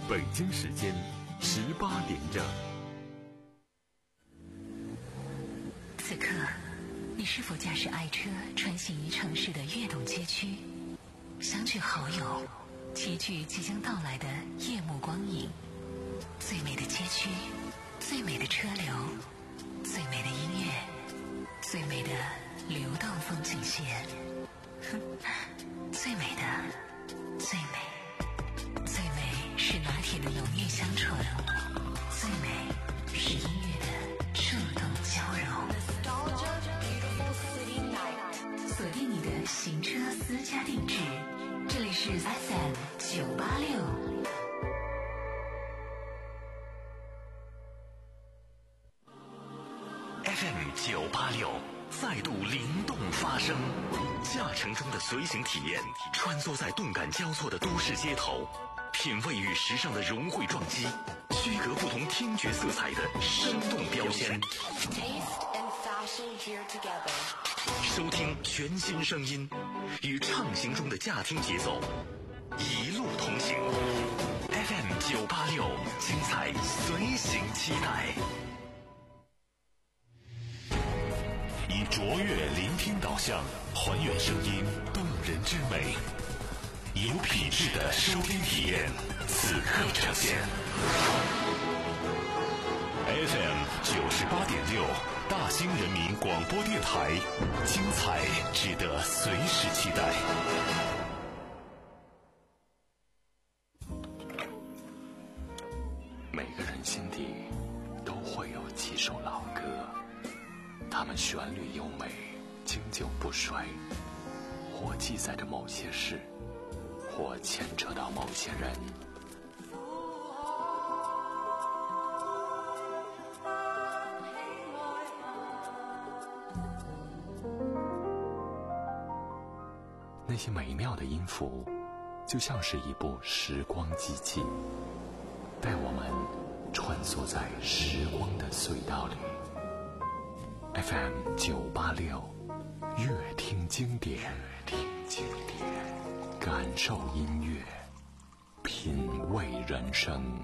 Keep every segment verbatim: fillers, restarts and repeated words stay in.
北京时间十八点整。 此刻，你是否驾驶爱车穿行于城市的跃动街区，相聚好友，齐聚即将到来的夜幕光影？最美的街区，最美的车流，最美的音乐，最美的流动风景线。最美的，最美，最美是拿铁的浓郁香醇，最美是音乐的触动交融。锁定你的行车私家定制，这里是 F M 九八六。 F M 九八六再度灵动发声，驾乘中的随行体验，穿梭在动感交错的都市街头，品味与时尚的融汇撞击，区隔不同听觉色彩的生动标签。收听全新声音，与畅行中的驾听节奏，一路同行。F M 九八六，精彩随行期待。以卓越聆听导向，还原声音动人之美，有品质的收听体验，此刻呈现。F M 九十八点六，大兴人民广播电台，精彩值得随时期待。每个人心底都会有几首老歌，它们旋律优美，经久不衰，或记载着某些事，或牵扯到某些人。那些美妙的音符，就像是一部时光机器，带我们穿梭在时光的隧道里。F M 九八六，乐听经典，乐听经典，感受音乐，品味人生。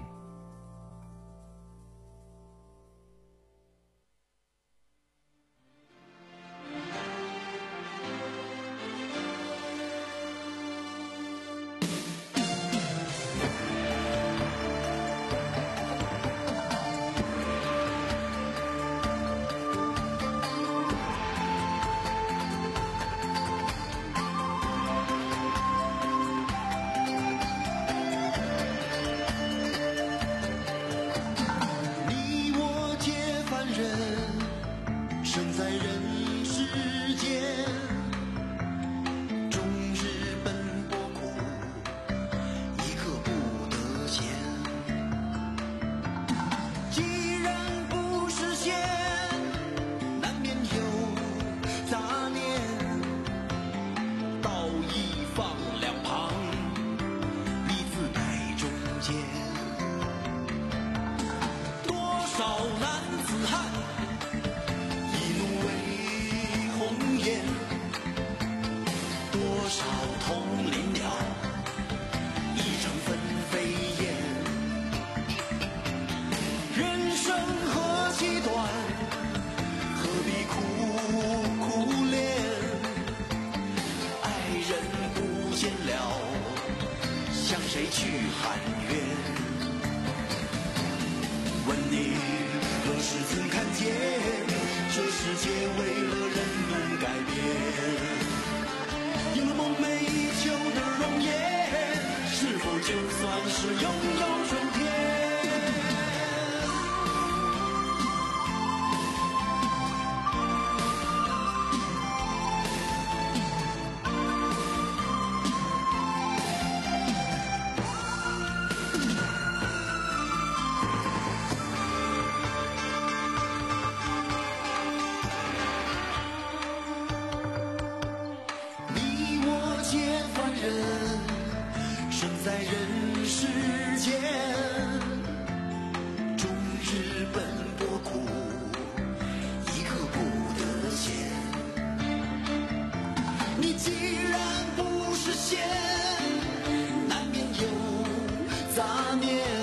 既然不实现，难免有杂念。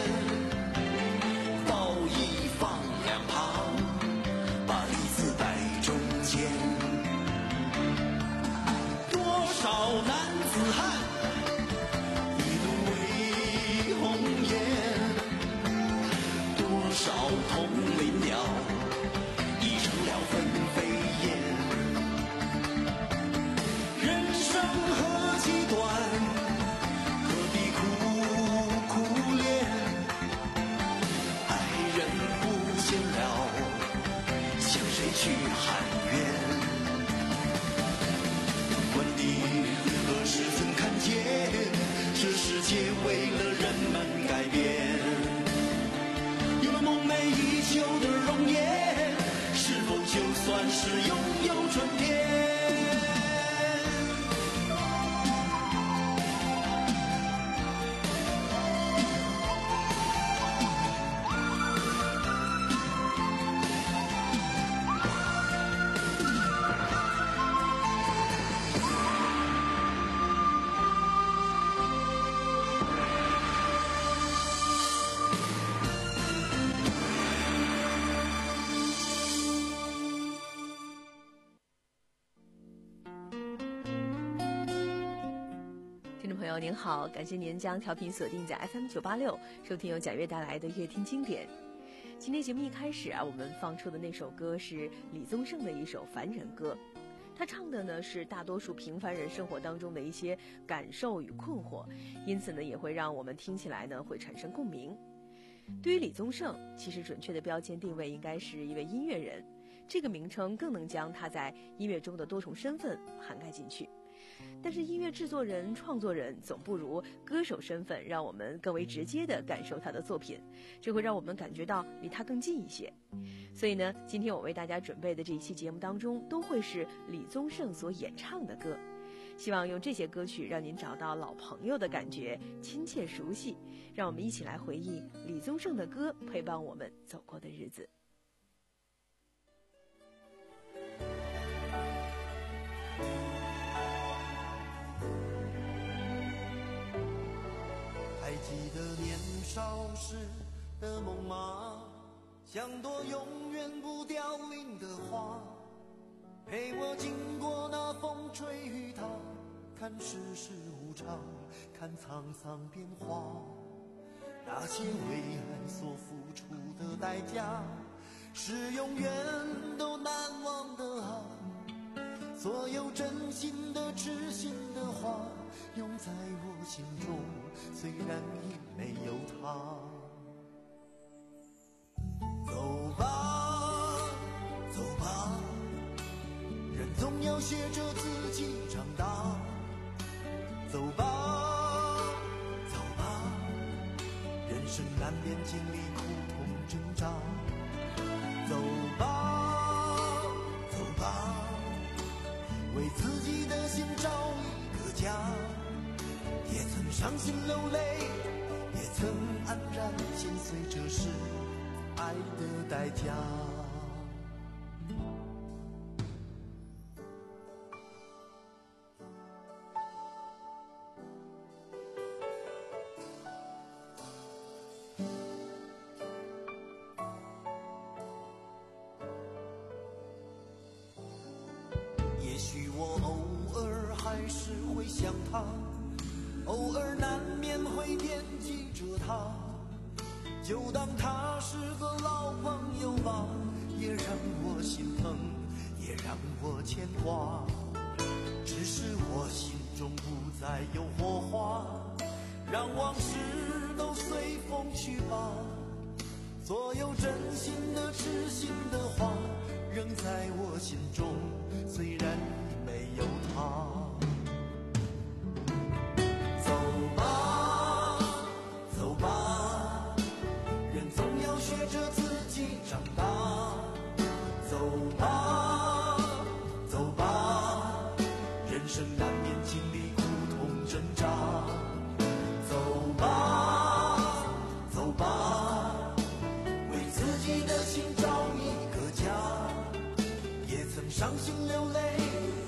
界为了人们改变。有了梦寐以求的容颜，是否就算是拥有春天？ 您好，感谢您将调频锁定在 F M 九八六，收听由贾悦带来的乐听经典。今天节目一开始啊，我们放出的那首歌是李宗盛的一首《凡人歌》，他唱的呢是大多数平凡人生活当中的一些感受与困惑，因此呢也会让我们听起来呢会产生共鸣。对于李宗盛，其实准确的标签定位应该是一位音乐人，这个名称更能将他在音乐中的多重身份涵盖进去。但是音乐制作人、创作人总不如歌手身份让我们更为直接地感受他的作品，这会让我们感觉到离他更近一些。所以呢，今天我为大家准备的这一期节目当中都会是李宗盛所演唱的歌，希望用这些歌曲让您找到老朋友的感觉，亲切熟悉，让我们一起来回忆李宗盛的歌陪伴我们走过的日子。 还记得年少时的梦吗？像朵永远不凋零的花，陪我经过那风吹雨打，看世事无常，看沧桑变化。那些为爱所付出的代价，是永远都难忘的啊。所有真心的痴心的话，永在我心中，虽然已没有他。走吧走吧，人总要学着自己长大。走吧走吧，人生难免经历苦痛挣扎。走吧走吧，为自己的心找一个家，也曾伤心流泪，也曾黯然心碎，这是爱的代价。也许我偶尔还是会想他，偶尔难免会惦记着他，就当他是个老朋友吧，也让我心疼，也让我牵挂。只是我心中不再有火花，让往事都随风去吧。所有真心的痴心的话，仍在我心中，虽然已没有他。走吧走吧，人总要学着自己长大。走吧走吧，人生难免经历苦痛挣扎。走吧走吧，为自己的心找一个家，也曾伤心流泪，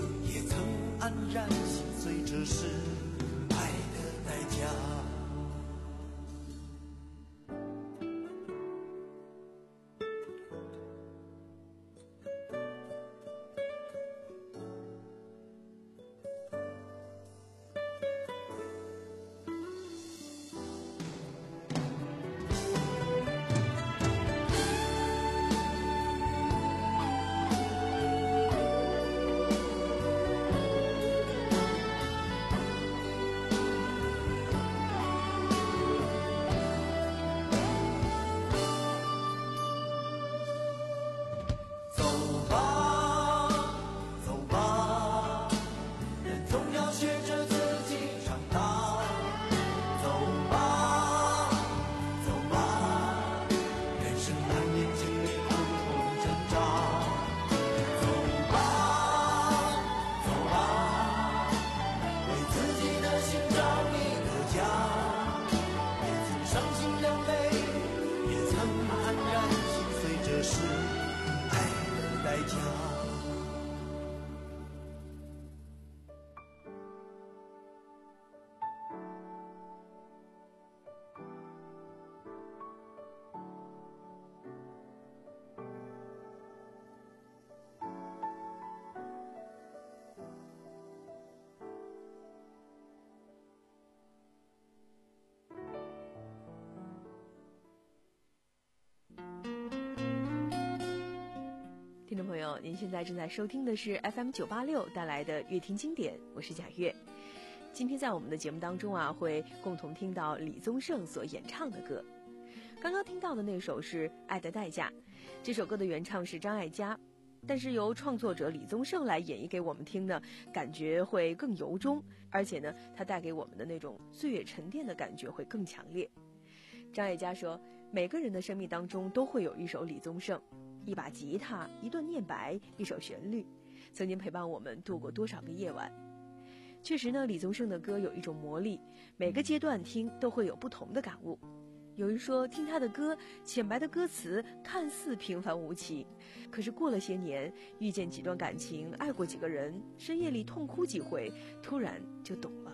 听众朋友，您现在正在收听的是 F M 九八六带来的乐听经典，我是贾月。今天在我们的节目当中啊，会共同听到李宗盛所演唱的歌。刚刚听到的那首是《爱的代价》，这首歌的原唱是张艾嘉，但是由创作者李宗盛来演绎给我们听呢，感觉会更由衷，而且呢，它带给我们的那种岁月沉淀的感觉会更强烈。张艾嘉说，每个人的生命当中都会有一首李宗盛，一把吉他，一段念白，一首旋律，曾经陪伴我们度过多少个夜晚。确实呢，李宗盛的歌有一种魔力，每个阶段听都会有不同的感悟。有人说，听他的歌，浅白的歌词看似平凡无奇，可是过了些年，遇见几段感情，爱过几个人，深夜里痛哭几回，突然就懂了。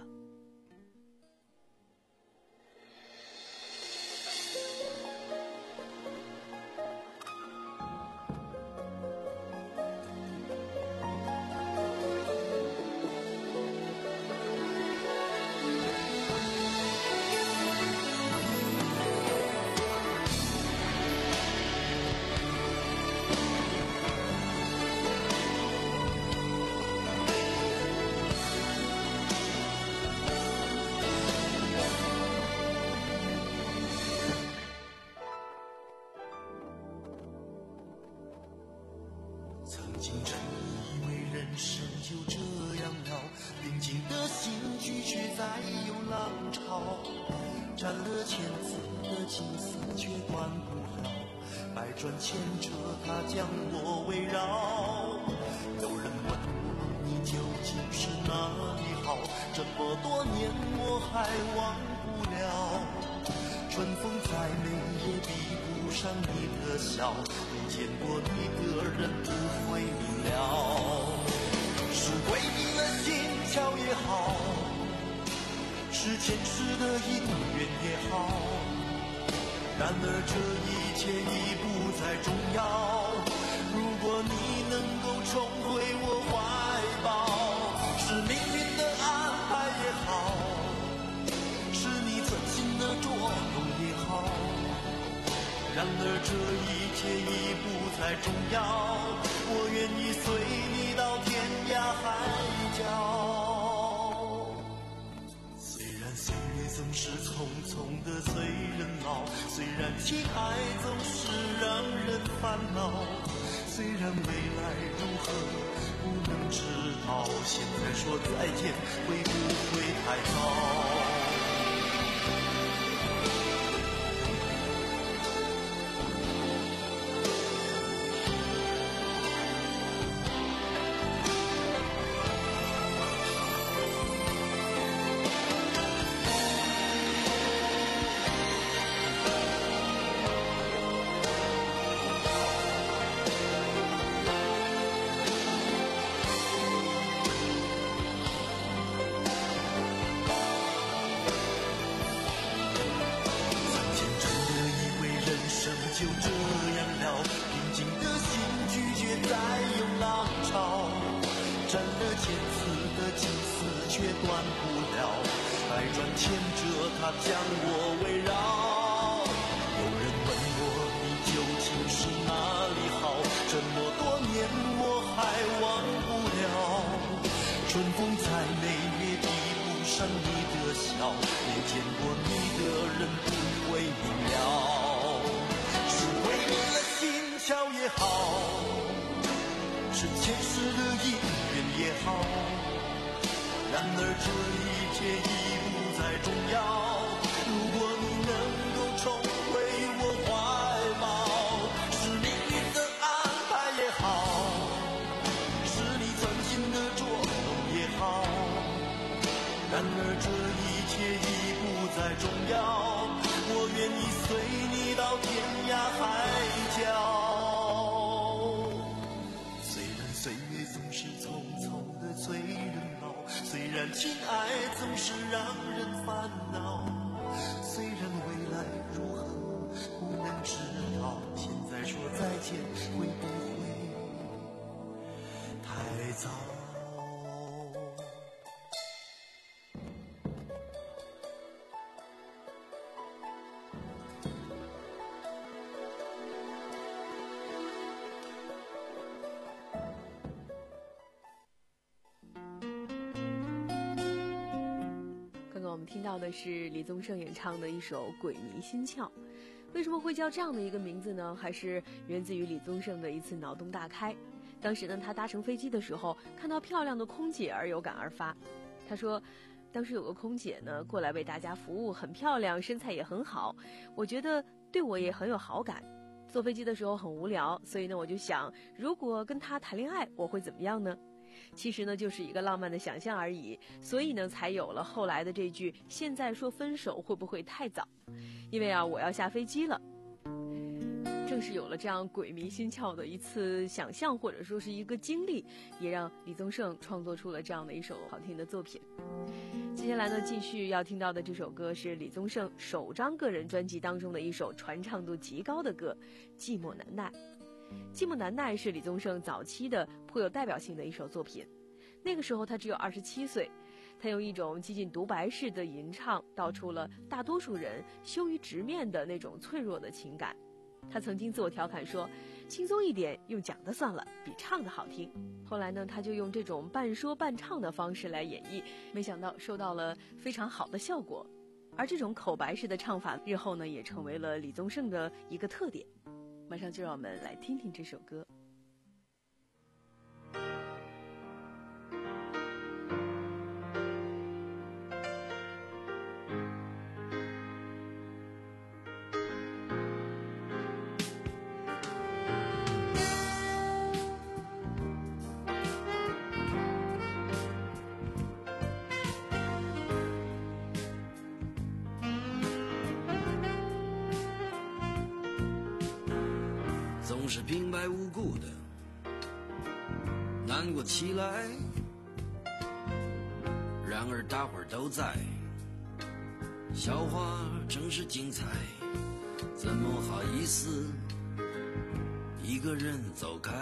斩了千次的情丝却断不了，百转千折它将我围绕。有人问我你究竟是哪里好，这么多年我还忘不了。春风再美也比不上你的笑，没见过你的人不会明了。是鬼迷了心窍也好，是前世的因缘也好，然而这一切已不再重要。如果你能够重回我怀抱，是命运的安排也好，是你存心的捉弄也好，然而这一切已不再重要。我愿意随你到天涯海角。岁月总是匆匆的催人老，虽然情爱总是让人烦恼，虽然未来如何不能知道，现在说再见会不会太早？就这样了，平静的心拒绝再有浪潮，斩了千次的情丝却断不了，百转千折它将我围绕。有人问我你究竟是哪里好，这么多年我还忘不了。春风再美也比不上你的笑，没见过你的人不会明了。巧也好，是前世的因缘也好，然而这一切已不再重要。如果你能够重回我怀抱，是命运的安排也好，是你存心的捉弄也好，然而这一切已不再重要。我愿意随你到天涯海角。岁月总是匆匆的催人老，虽然情爱总是让人烦恼，虽然未来如何不能知道，现在说再见会不会太早？ 听到的是李宗盛演唱的一首《鬼迷心窍》。为什么会叫这样的一个名字呢？还是源自于李宗盛的一次脑洞大开。当时呢，他搭乘飞机的时候，看到漂亮的空姐而有感而发。他说，当时有个空姐呢过来为大家服务，很漂亮，身材也很好，我觉得对我也很有好感。坐飞机的时候很无聊，所以呢，我就想，如果跟他谈恋爱，我会怎么样呢？其实呢，就是一个浪漫的想象而已，所以呢，才有了后来的这句“现在说分手会不会太早？”因为啊，我要下飞机了。正是有了这样鬼迷心窍的一次想象，或者说是一个经历，也让李宗盛创作出了这样的一首好听的作品。接下来呢，继续要听到的这首歌是李宗盛首张个人专辑当中的一首传唱度极高的歌《寂寞难耐》。《寂寞难耐》是李宗盛早期的颇有代表性的一首作品。那个时候他只有二十七岁，他用一种接近独白式的吟唱，道出了大多数人羞于直面的那种脆弱的情感。他曾经自我调侃说，轻松一点，用讲的算了，比唱的好听。后来呢，他就用这种半说半唱的方式来演绎，没想到收到了非常好的效果。而这种口白式的唱法，日后呢也成为了李宗盛的一个特点。马上就让我们来听听这首歌。 总是平白无故的难过起来，然而大伙儿都在，笑话正是精彩，怎么好意思一个人走开？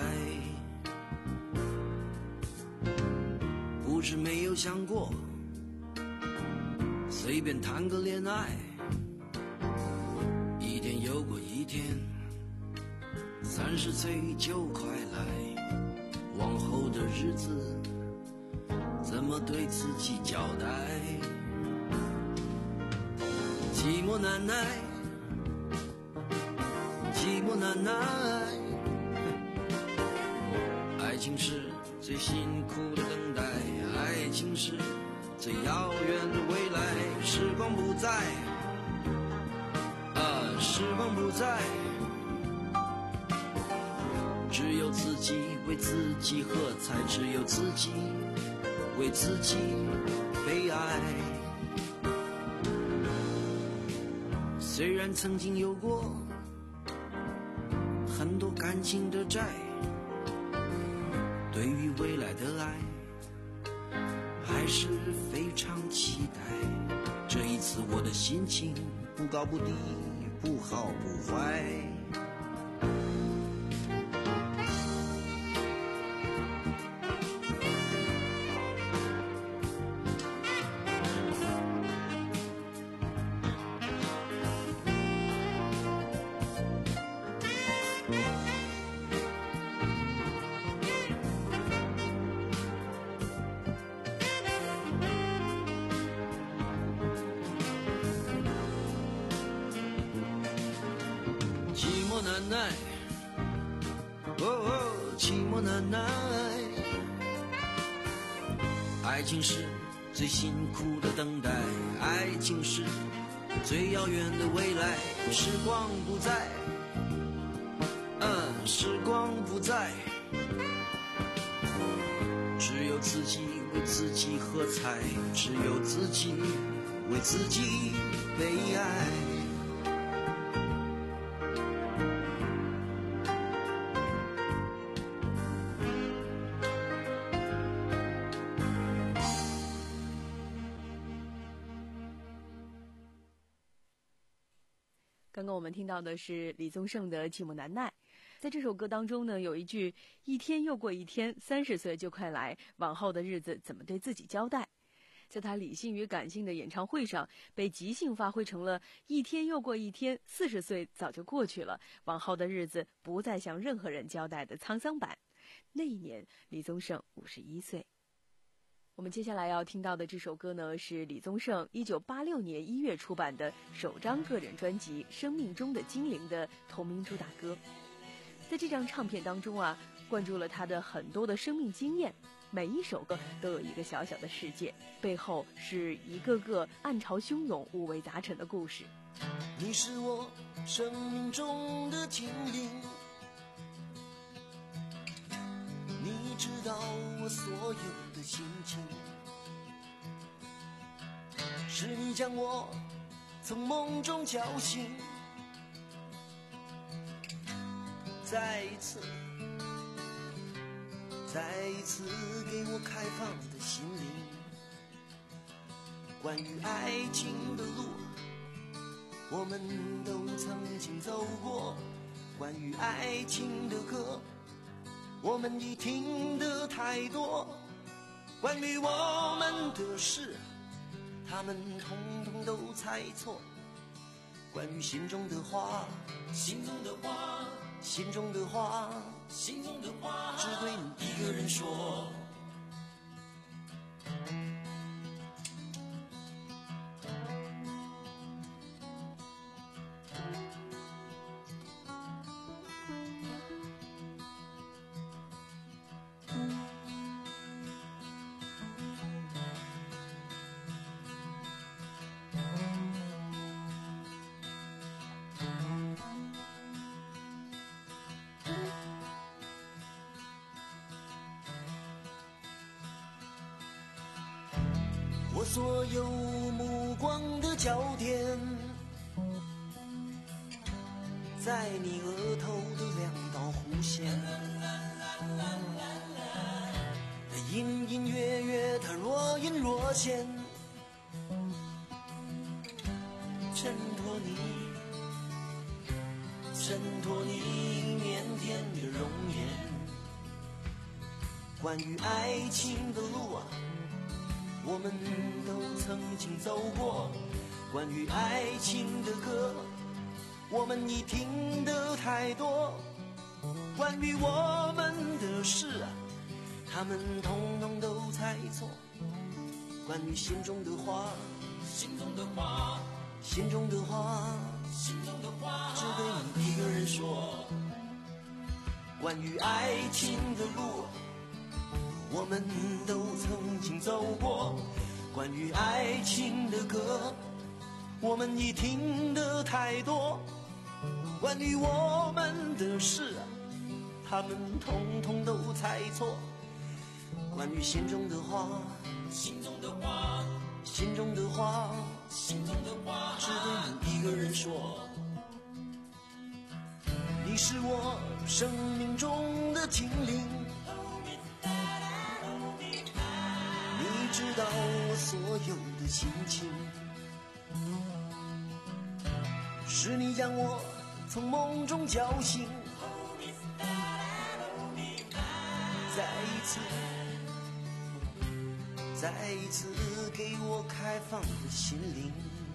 不是没有想过随便谈个恋爱，一天又过一天，三十岁就快来，往后的日子怎么对自己交代？寂寞难耐，寂寞难耐，爱情是最辛苦的等待，爱情是最遥远的未来。时光不在，啊，时光不在，只有自己为自己喝彩，只有自己为自己悲哀。虽然曾经有过很多感情的债，对于未来的爱还是非常期待。这一次我的心情不高不低，不好不坏，难耐，哦哦，寂寞难耐。爱情是最辛苦的等待，爱情是最遥远的未来。时光不在，嗯，时光不在，只有自己为自己喝彩，只有自己为自己悲哀。 刚刚我们听到的是李宗盛的《寂寞难耐》。在这首歌当中呢，有一句一天又过一天，三十岁就快来，往后的日子怎么对自己交代？在他理性与感性的演唱会上，被即兴发挥成了一天又过一天，四十岁早就过去了，往后的日子不再向任何人交代的沧桑版。那一年，李宗盛五十一岁。 我们接下来要听到的这首歌呢，是李宗盛一九八六年一月出版的首张个人专辑《生命中的精灵》的同名主打歌。在这张唱片当中啊，灌注了他的很多的生命经验，每一首歌都有一个小小的世界，背后是一个个暗潮汹涌、五味杂陈的故事。 你是我生命中的精灵，你知道我所有的心情，是你将我从梦中叫醒，再一次再一次给我开放的心灵。关于爱情的路我们都曾经走过，关于爱情的歌我们已听得太多，关于我们的事他们统统都猜错，关于心中的话心中的话心中的话心中的话只对你一个人说。我所有目光的焦点在你额头的两道弧线，它隐隐约约，它若隐若现，衬托你衬托你腼腆的容颜。关于爱情的路啊我们都曾经走过，关于爱情的歌我们已听得太多，关于我们的事啊他们统统都猜错，关于心中的话心中的话心中的话心中的话只对你一个人说。关于爱情的路我们都曾经走过，关于爱情的歌我们已听得太多，关于我们的事他们统统都猜错，关于心中的话心中的话心中的话心中的话只对你一个人说。你是我生命中的精灵，你知道我所有的心情，是你将我从梦中叫醒，再一次再一次给我开放的心灵。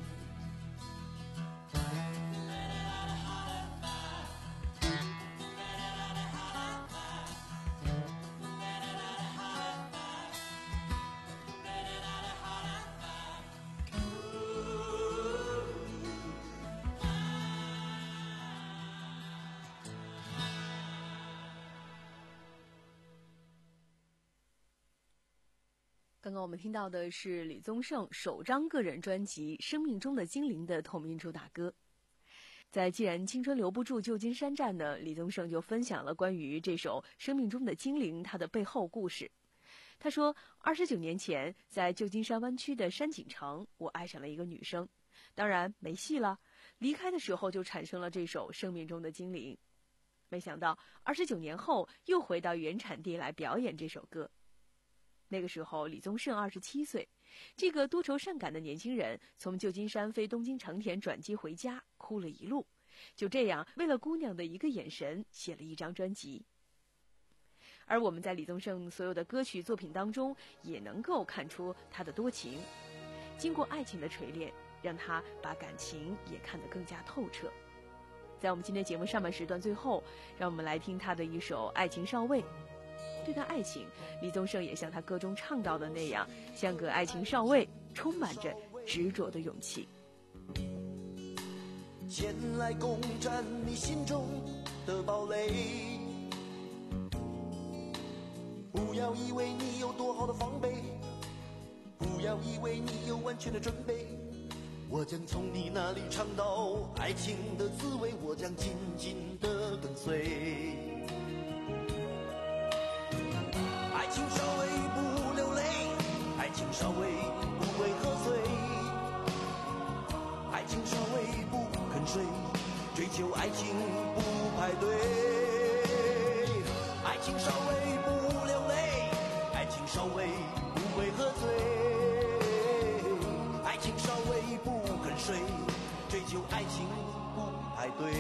刚刚我们听到的是李宗盛首张个人专辑《生命中的精灵》的同名主打歌。在既然青春留不住旧金山站呢，李宗盛就分享了关于这首《生命中的精灵》它的背后故事。他说，二十九年前在旧金山湾区的山景城，我爱上了一个女生，当然没戏了，离开的时候就产生了这首《生命中的精灵》。没想到二十九年后又回到原产地来表演这首歌。那个时候李宗盛二十七岁，这个多愁善感的年轻人从旧金山飞东京成田转机回家，哭了一路，就这样为了姑娘的一个眼神写了一张专辑。而我们在李宗盛所有的歌曲作品当中也能够看出他的多情，经过爱情的锤炼，让他把感情也看得更加透彻。在我们今天节目上半时段最后，让我们来听他的一首《爱情少尉》。 对待爱情，李宗盛也像他歌中唱到的那样，像个爱情少尉，充满着执着的勇气。 前来攻占你心中的堡垒，不要以为你有多好的防备，不要以为你有完全的准备，我将从你那里尝到爱情的滋味，我将紧紧地跟随。爱情稍微不流泪，爱情稍微不为喝醉，爱情稍微不肯睡，追求爱情不排队。爱情稍微不流泪，爱情稍微不为喝醉，爱情稍微不肯睡，追求爱情不排队。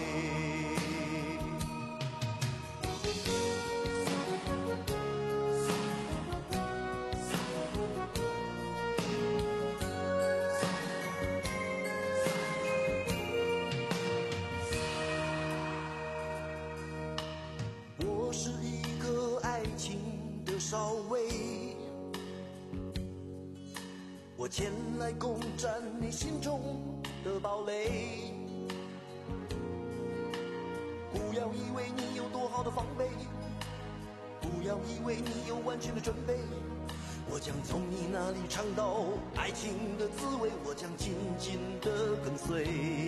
我是一个爱情的少尉，我前来攻占你心中的堡垒，不要以为你有多好的防备，不要以为你有完全的准备，我将从你那里尝到爱情的滋味，我将紧紧地跟随。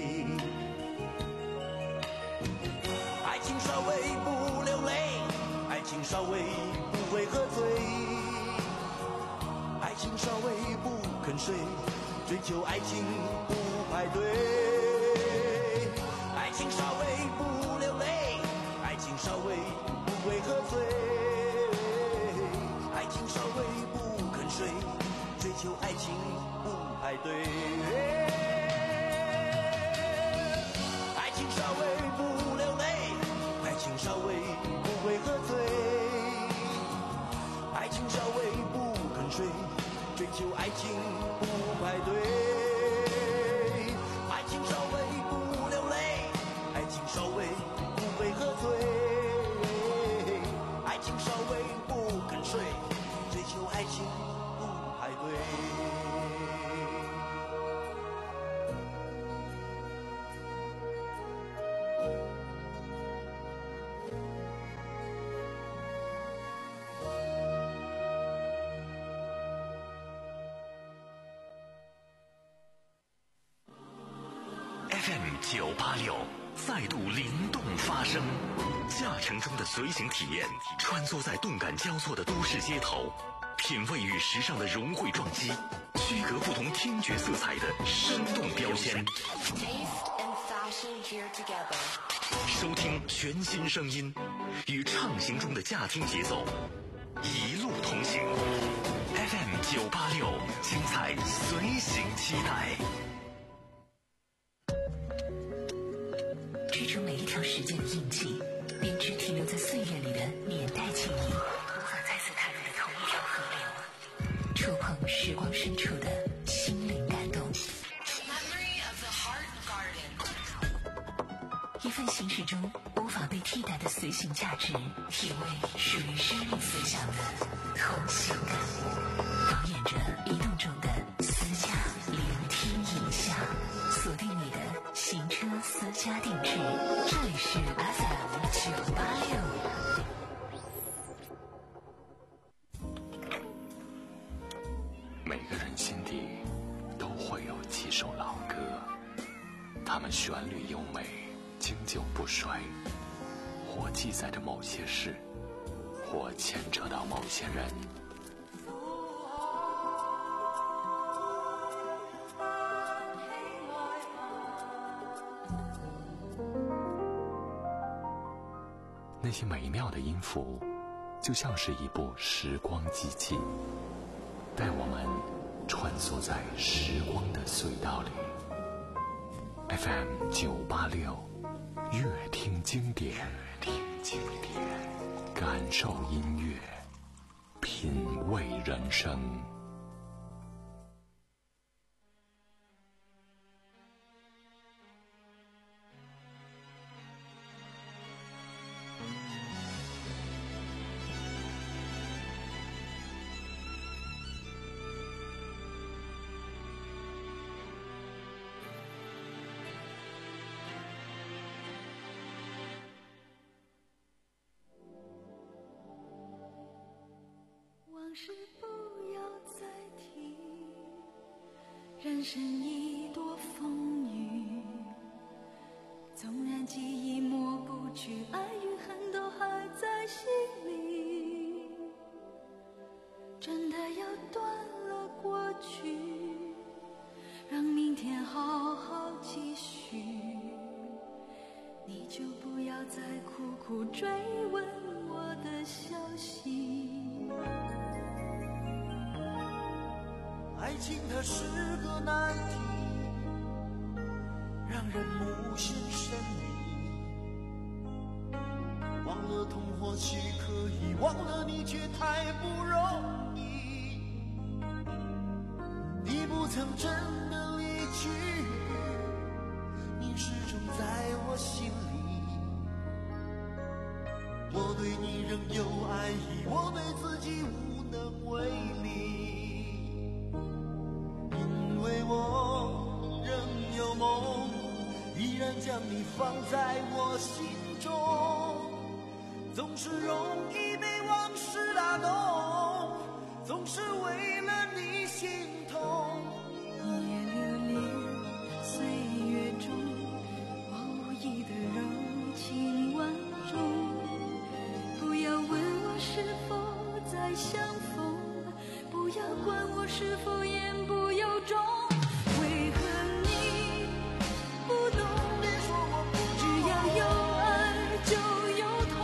爱情稍微不流泪，爱情稍微不会喝醉，爱情稍微不肯睡，追求爱情不排队。爱情稍微不流泪，爱情稍微不会喝醉，爱情稍微不肯睡，追求爱情不排队。爱情稍微不流泪，爱情稍微不会喝醉，爱情稍微不肯睡，追求爱情不排队。爱情稍微不流泪，爱情稍微不会喝醉，爱情稍微不肯睡，追求爱情不排队。 F M 九八六再度灵动发声，驾乘中的随行体验，穿梭在动感交错的都市街头，品味与时尚的融汇撞击，区隔不同听觉色彩的生动标签。收听全新声音，与畅行中的驾听节奏，一路同行。F M 九八六，精彩随行期待。 织出每一条时间的印记，编织停留在岁月里的年代记忆，无法再次踏入的同一条河流，触碰时光深处的心灵感动。一份行驶中无法被替代的随行价值，体味属于生命思想的同行感，导演着移动中的私家聆听影像，锁定你的行车私家定制，这里是 F M 九八六。 每个人心底都会有几首老歌，它们旋律优美，经久不衰，或记载着某些事，或牵扯到某些人。那些美妙的音符，就像是一部时光机器，带我们穿梭在时光的隧道里。F M 九八六，乐听经典，听经典，感受音乐，品味人生。 往事不要再提，人生一多风雨，纵然记忆抹不去，爱与恨都还在心里，真的要断了过去，让明天好好继续，你就不要再苦苦追问我的消息。 爱情它是个难题，让人无限神秘，忘了痛或许可以，忘了你却太不容易。你不曾真的离去，你始终在我心里。我对你仍有爱意，我对自己无能为力，因为我仍有梦，依然将你放在我心中。总是容易被往事打动，总是为了你心痛。 一夜流连岁月中，我无意的柔情万种。不要问我是否再相逢，不要管我是否言不由衷。为何你不懂？只要有爱就有痛，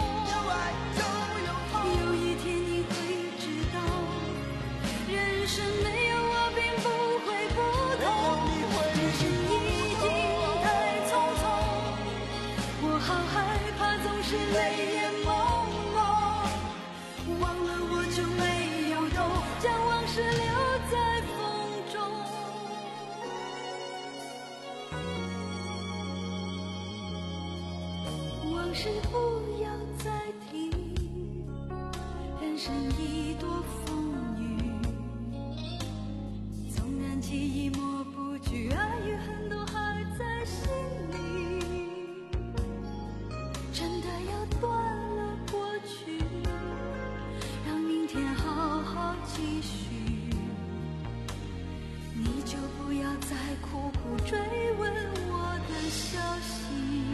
有一天你会知道，人生没有我并不会不同。人生已经太匆匆，我好害怕总是泪眼朦胧，忘了我就没有懂，将往事留在风中。往事不要再提，人生已多风雨，纵然记忆抹不去，爱与恨都还在心里，真的要断了过去，让明天好好继续，你就不要再苦苦追问我的消息。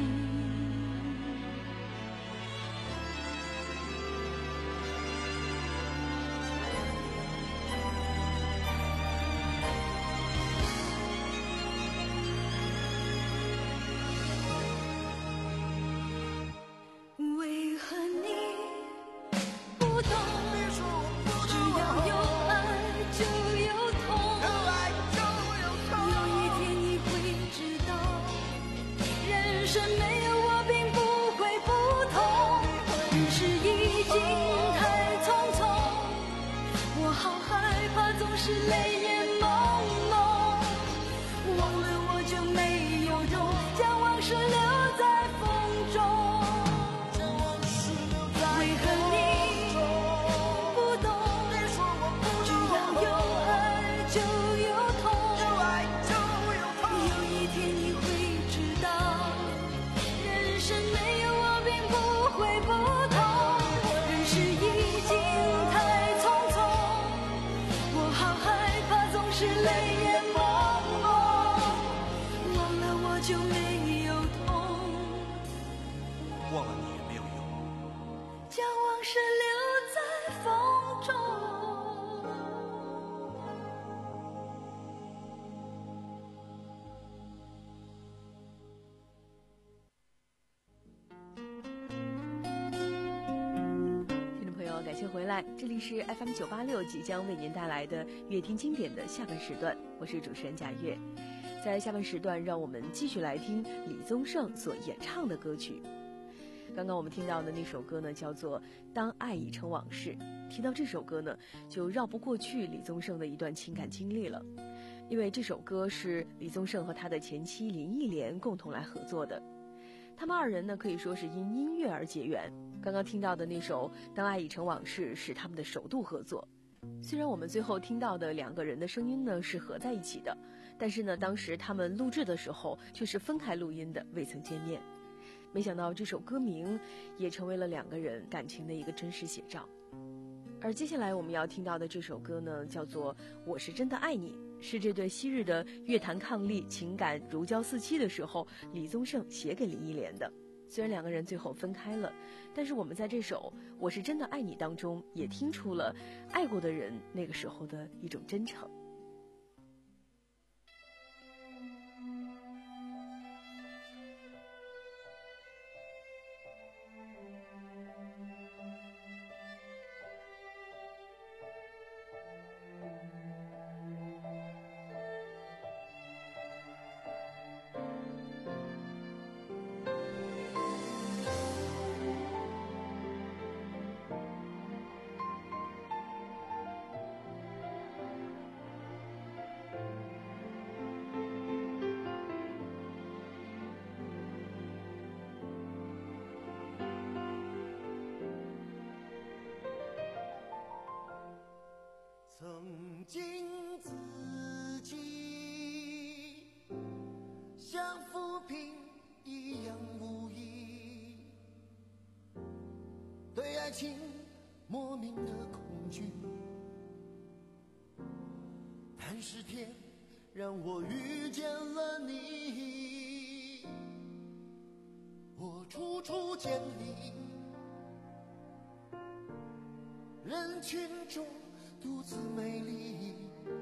为何你不懂？只要有爱就有痛，有一天你会知道，人生没有我并不会不同。人世已经太匆匆，我好害怕总是泪眼朦胧，忘了我就没有懂，将往事留在风中。为何你不懂？只要有爱就有痛，有一天你会知道，人生没有我并不会不同。人世已经太匆匆，我好害怕总是泪眼朦胧，忘了我就没有痛， 忘了你也没有用。 将往事留在风中。 听众朋友，感谢回来，这里是 F M 九八六即将为您带来的乐听经典的下半时段，我是主持人贾月。在下半时段，让我们继续来听李宗盛所演唱的歌曲。刚刚我们听到的那首歌呢，叫做《当爱已成往事》。提到这首歌呢，就绕不过去李宗盛的一段情感经历了，因为这首歌是李宗盛和他的前妻林忆莲共同来合作的。他们二人呢，可以说是因音乐而结缘。刚刚听到的那首《当爱已成往事》是他们的首度合作。虽然我们最后听到的两个人的声音呢是合在一起的，但是呢，当时他们录制的时候却是分开录音的，未曾见面。没想到这首歌名也成为了两个人感情的一个真实写照。 而接下来我们要听到的这首歌呢，叫做《我是真的爱你》，是这对昔日的乐坛伉俪、情感如胶似漆的时候，李宗盛写给林忆莲的。虽然两个人最后分开了，但是我们在这首《我是真的爱你》当中，也听出了爱过的人那个时候的一种真诚。 曾经自己像浮萍一样无依，对爱情莫名的恐惧，但是天让我遇见了你，我处处见你，人群中独自美丽，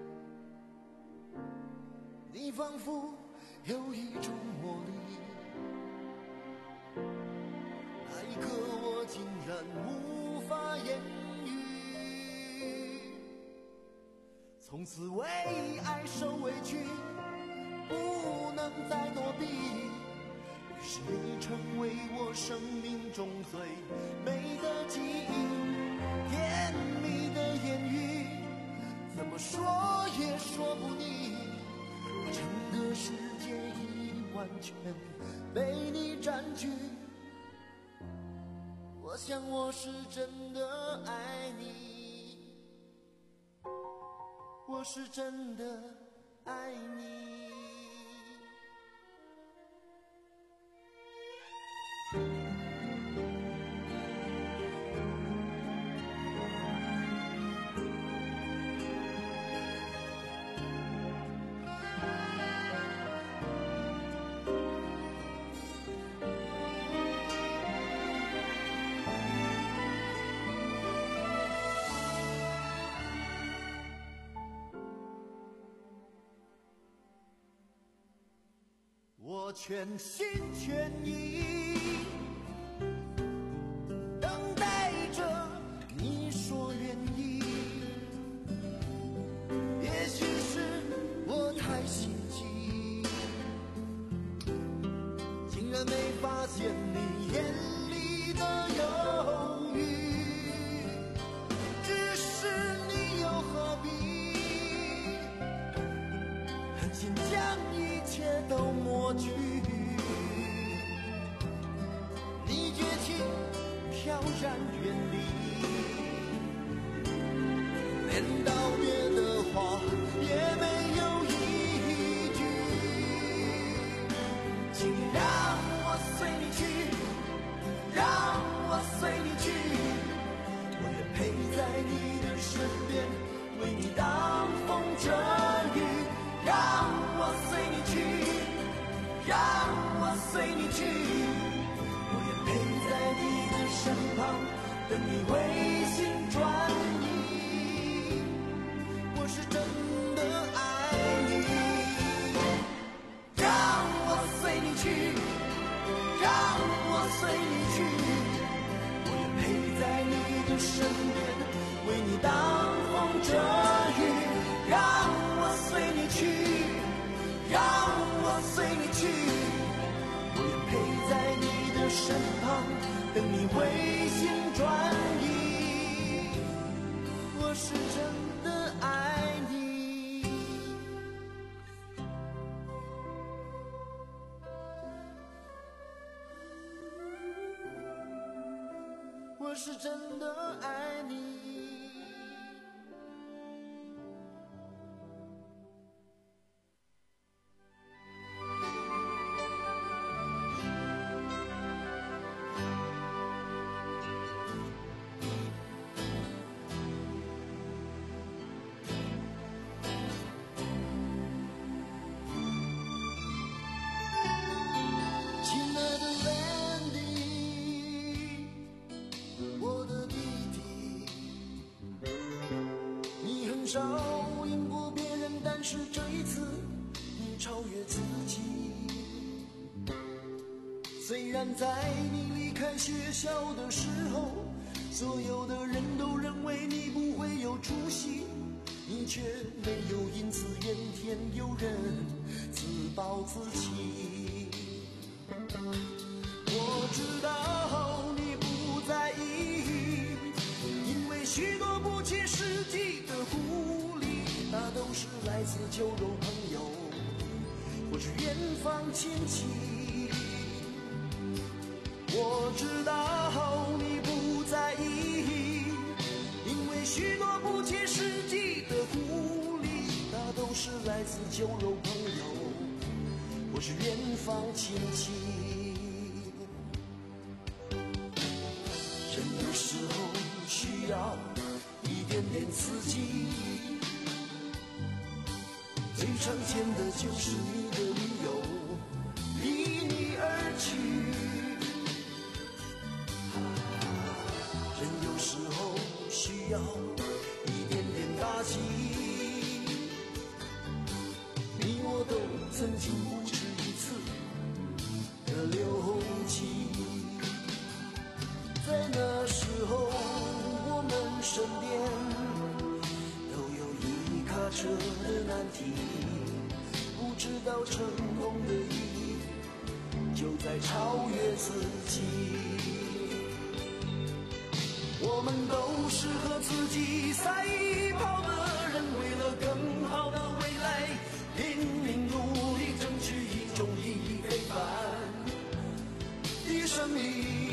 你仿佛有一种魔力，那一刻我竟然无法言语，从此为爱受委屈，不能再躲避，于是你成为我生命中最美的记忆，甜蜜的言语怎么说也说不腻，整个世界已完全被你占据，我想我是真的爱你，我是真的爱你。我全心全意等待着你说愿意，也许是我太心急，竟然没发现你眼里的犹豫，只是你又何必狠心将一切都抹去，你绝情飘然远离，连道别的话也没有一句，请让我随你去，让我随你去，我愿陪在你的身边，为你挡风遮雨，让我随你去，让我随你去，我愿陪在你的身旁，等你回心转意，我是真的爱你，让我随你去，让我随你去，我愿陪在你的身边，为你挡风遮雨，让我随你去，让我随你去，我愿陪在你的身旁，等你回心转意，我是真的爱你，我是真的爱你。 虽然在你离开学校的时候，所有的人都认为你不会有出息，你却没有因此怨天尤人，自暴自弃。我知道你不在意，因为许多不切实际的鼓励，那都是来自酒肉朋友或是远方亲戚。我知道你不在意，因为许多不切实际的鼓励，那都是来自酒肉朋友或是远方亲戚。人有时候需要一点点刺激，最常见的就是你的女友离你而去。人有时候需要一点点打击，你我都曾经不止一次的流涕。在那时候我们身边都有一卡车的难题，不知道成功的意义就在超越自己。我们都是和自己赛跑的人，为了更好的未来拼命努力，争取一种意义非凡的生命。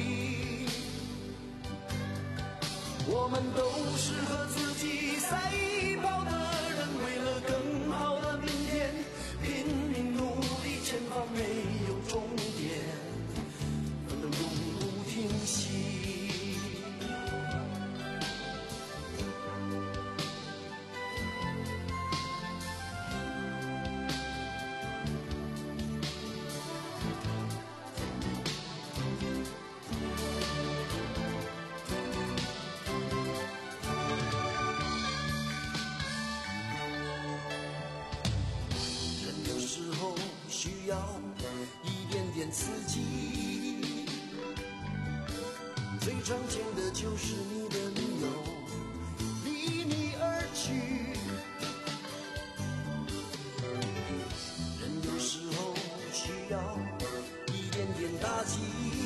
我们都是和自己赛跑的人，为了更好的明天拼命努力，前方没有终点，奋斗永不停息。需要一点点刺激，最常见的就是你的女友离你而去。人有时候需要一点点打击，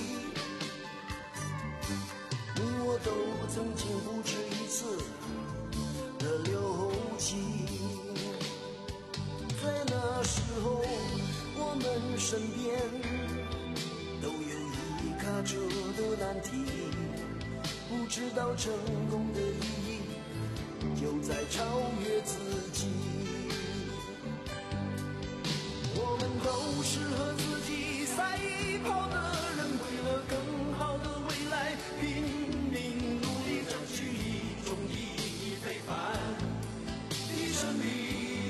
你我都曾经不止一次的流涕。在那时候我们身边都有一卡车的难题，不知道成功的意义就在超越自己。我们都是和自己赛跑的人，为了更好的未来拼命努力，争取一种意义非凡的生命。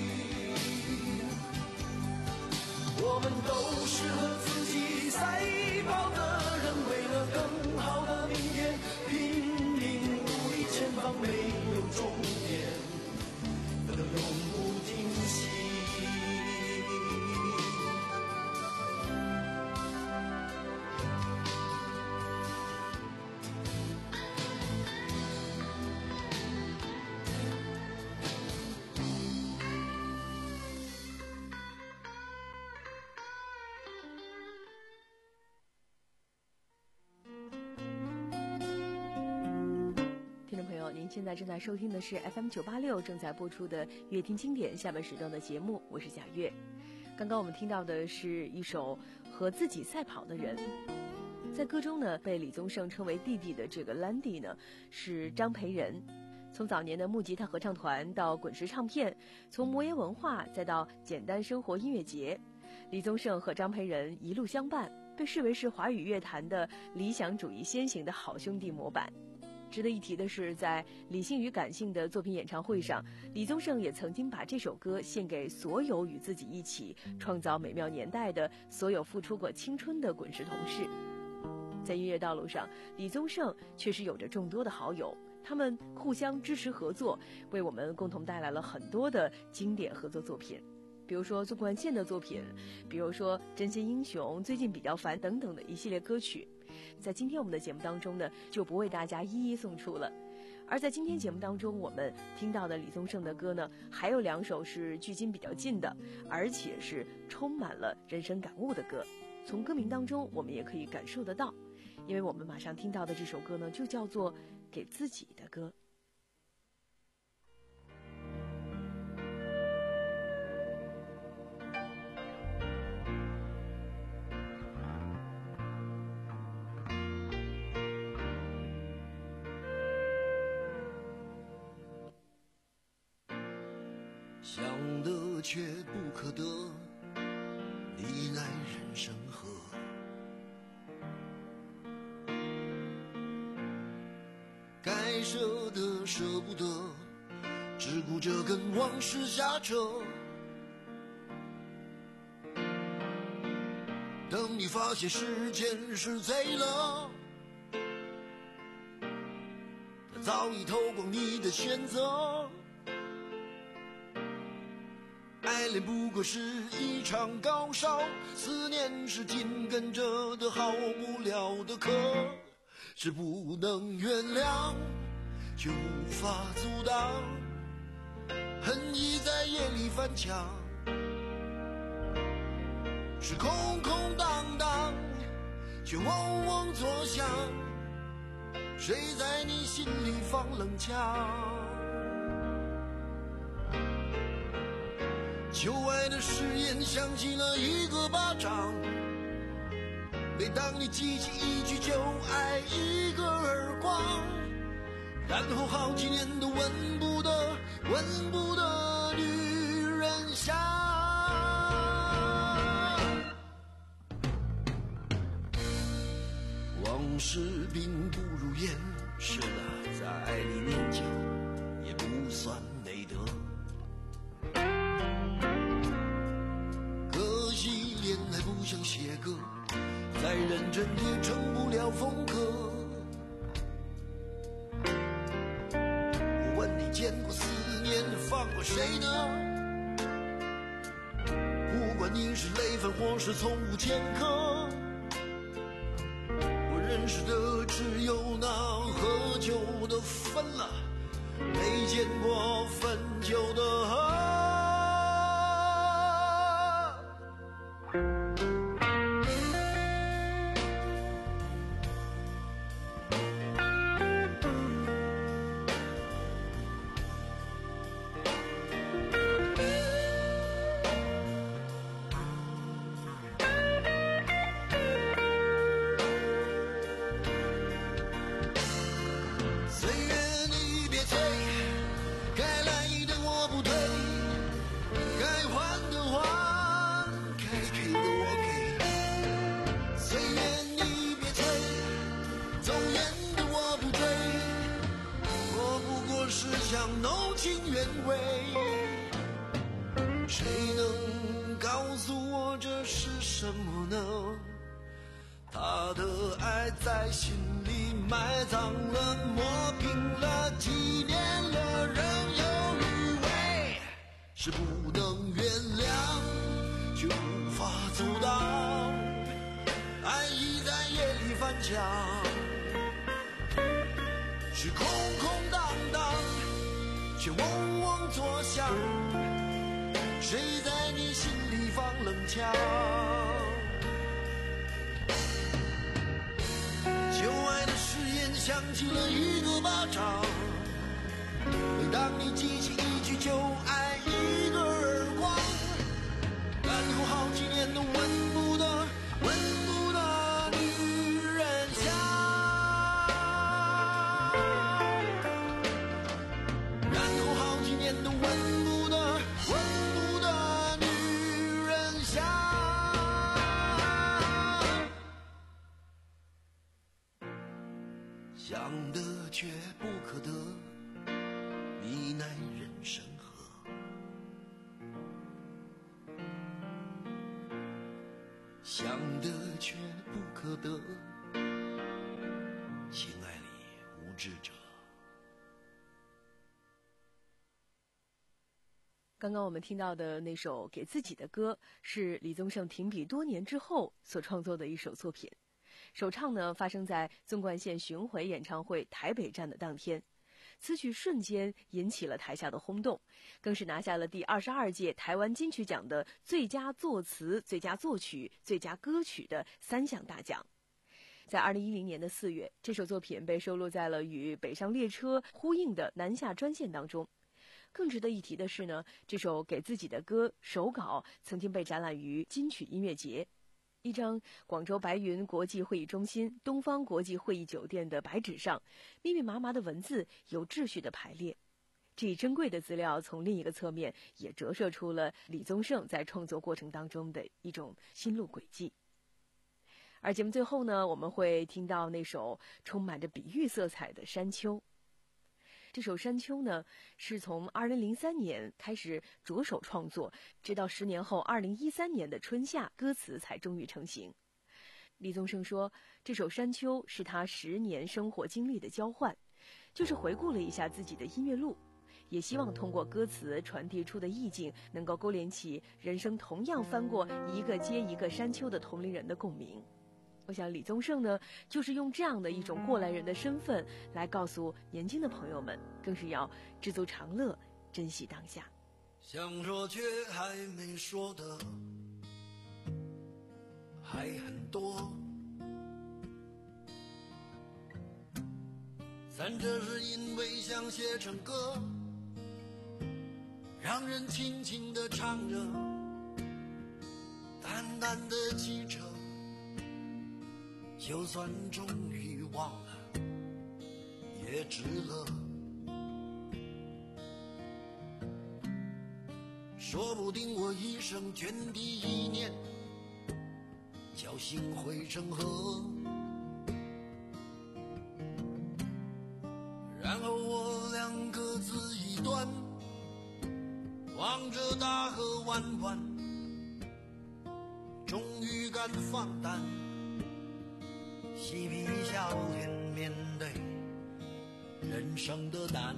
我们都是和自己赛跑的人，为了更好的明天拼命努力，前方没有终点，奋斗永不停息。 您现在正在收听的是 F M 九八六正在播出的乐听经典下半时段的节目，我是贾月。刚刚我们听到的是一首和自己赛跑的人。在歌中呢，被李宗盛称为弟弟的这个兰迪呢，是张培仁。从早年的木吉他合唱团到滚石唱片，从魔岩文化再到简单生活音乐节，李宗盛和张培仁一路相伴，被视为是华语乐坛的理想主义先行的好兄弟模板。值得一提的是，在理性与感性的作品演唱会上，李宗盛也曾经把这首歌献给所有与自己一起创造美妙年代的所有付出过青春的滚石同事。在音乐道路上，李宗盛确实有着众多的好友，他们互相支持合作，为我们共同带来了很多的经典合作作品。比比如说纵贯线的作品，比如说真心英雄、最近比较烦等等的一系列歌曲。在今天我们的节目当中呢，就不为大家一一送出了。而在今天节目当中，我们听到的李宗盛的歌呢，还有两首是距今比较近的，而且是充满了人生感悟的歌。从歌名当中，我们也可以感受得到，因为我们马上听到的这首歌呢，就叫做《给自己的歌》。 想得却不可得，你奈人生何？该舍的舍不得，只顾着跟往事瞎扯。等你发现时间是贼了，他早已偷光你的选择。爱恋不过是一场高烧，思念是紧跟着的好不了的课，是不能原谅却无法阻挡，恨意在夜里翻墙，是空空荡荡却嗡嗡作响，谁在你心里放冷枪？旧爱的誓言响起了一个巴掌，每当你记起一句就爱一个耳光，然后好几年都闻不得闻不得女人香。往事并不如烟，是的，在爱里念旧也不算美德。恋爱不像写歌，再认真也成不了风格。我问你见过思念放过谁呢？不管你是累犯或是从无前科，我认识的只有那喝酒的分了，没见过分酒的喝。想浓情原味，谁能告诉我这是什么呢？他的爱在心里埋葬了，磨平了，几年了，仍有余味，是不能原谅却无法阻挡，爱意在夜里翻墙，是空空荡荡却嗡嗡作响，谁在你心里放冷枪？旧爱的誓言响起了一个巴掌，每当你记起一句就爱一个耳光，然后好几年都闻不得闻不得女人香，然后好几年都闻不得闻不得女人香。想得却不可得，你奈人生何？想得却不可得，情爱里无知者。 刚刚我们听到的那首《给自己的歌》是李宗盛停笔多年之后所创作的一首作品。首唱呢发生在纵贯线巡回演唱会台北站的当天，此曲瞬间引起了台下的轰动，更是拿下了第二十二届台湾金曲奖的最佳作词、最佳作曲、最佳歌曲的三项大奖。在二零一零年的四月，这首作品被收录在了与《北上列车》呼应的南下专线当中。更值得一提的是呢，这首《给自己的歌》手稿曾经被展览于金曲音乐节。一张广州白云国际会议中心东方国际会议酒店的白纸上，密密麻麻的文字有秩序的排列。这一珍贵的资料从另一个侧面也折射出了李宗盛在创作过程当中的一种心路轨迹。而节目最后呢，我们会听到那首充满着比喻色彩的《山丘》。这首《山丘》呢，是从二零零三年开始着手创作，直到十年后二零一三年的春夏，歌词才终于成型。李宗盛说，这首《山丘》是他十年生活经历的交换，就是回顾了一下自己的音乐路，也希望通过歌词传递出的意境，能够勾连起人生同样翻过一个接一个山丘的同龄人的共鸣。我想李宗盛呢，就是用这样的一种过来人的身份来告诉年轻的朋友们，更是要知足常乐，珍惜当下。 想说却还没说的还很多，咱这是因为想写成歌，让人轻轻地唱着，淡淡的记着，就算终于忘了也值了。说不定我一生涓滴一念，侥幸汇成河，然后我俩各自一端，望着大河弯弯，终于敢放胆，嬉皮笑脸面对人生的难。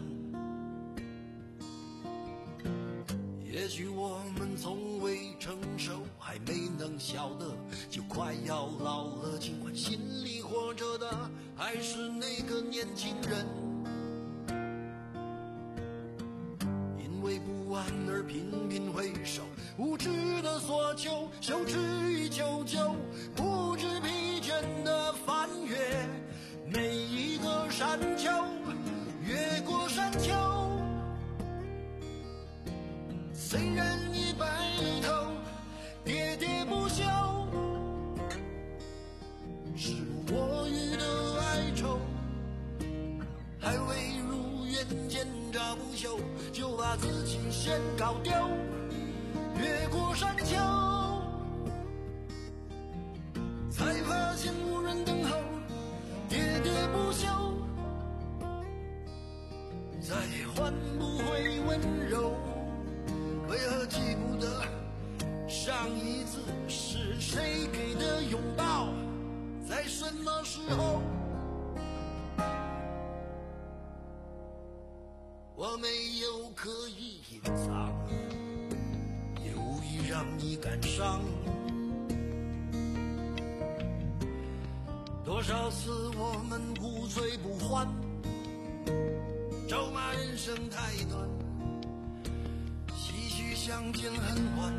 也许我们从未成熟，还没能晓得，就快要老了，尽管心里活着的还是那个年轻人。因为不安而频频回首，无知的索求，羞耻与求救，不知疲倦的翻越每一个山丘，越过山丘，虽然已白了头，喋喋不休，是我予的哀愁，还未如愿见着不朽，就把自己先搞丢。越过山丘，才发现无人等候，喋喋不休，再换不回温柔。为何记不得上一次是谁给的拥抱，在什么时候？我没有刻意隐藏，也无意让你感伤。多少次我们不醉不欢，咒骂人生太短，相见恨晚，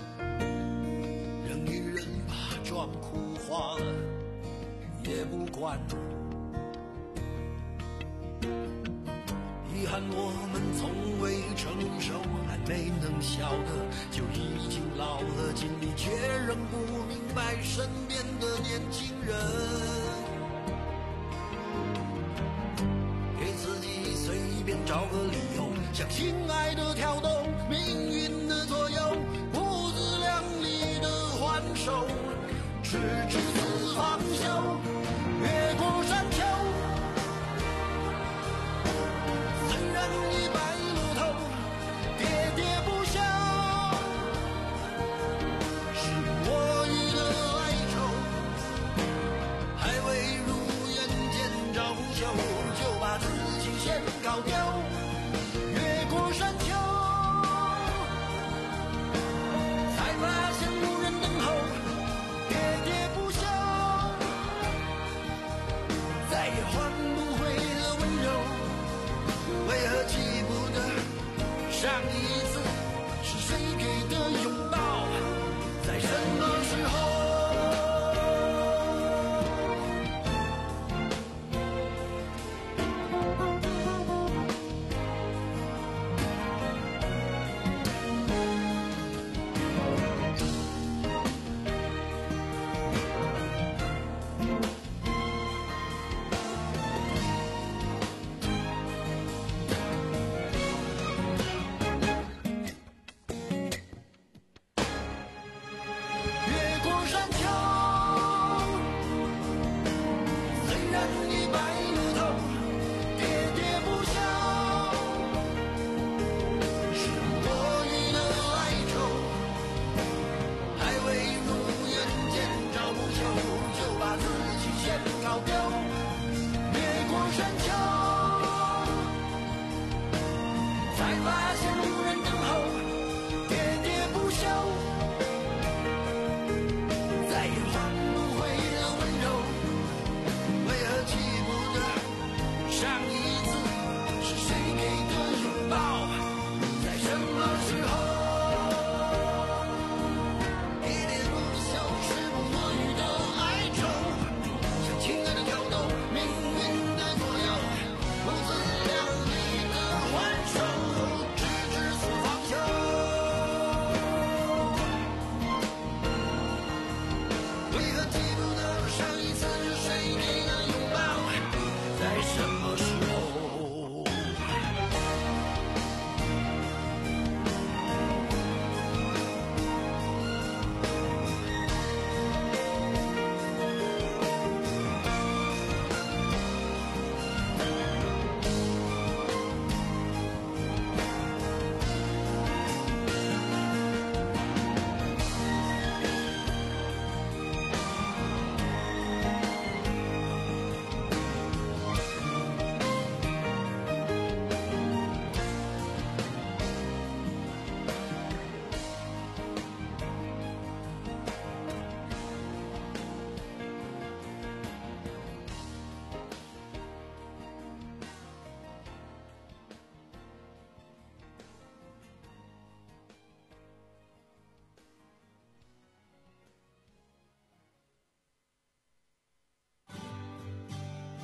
人与人把妆哭花了也不管。遗憾我们从未成熟，还没能晓得，就已经老了，尽力却仍不明白身边的年轻人。给自己随便找个理由，向心爱的挑逗，命运的左右，不自量力的还手，直至死方休。越过山丘，虽然已白了头，喋喋不休，是我予的哀愁，还未如愿见着不朽，就把自己先搞丢。越过山丘，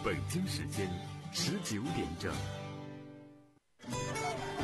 北京时间十九点整。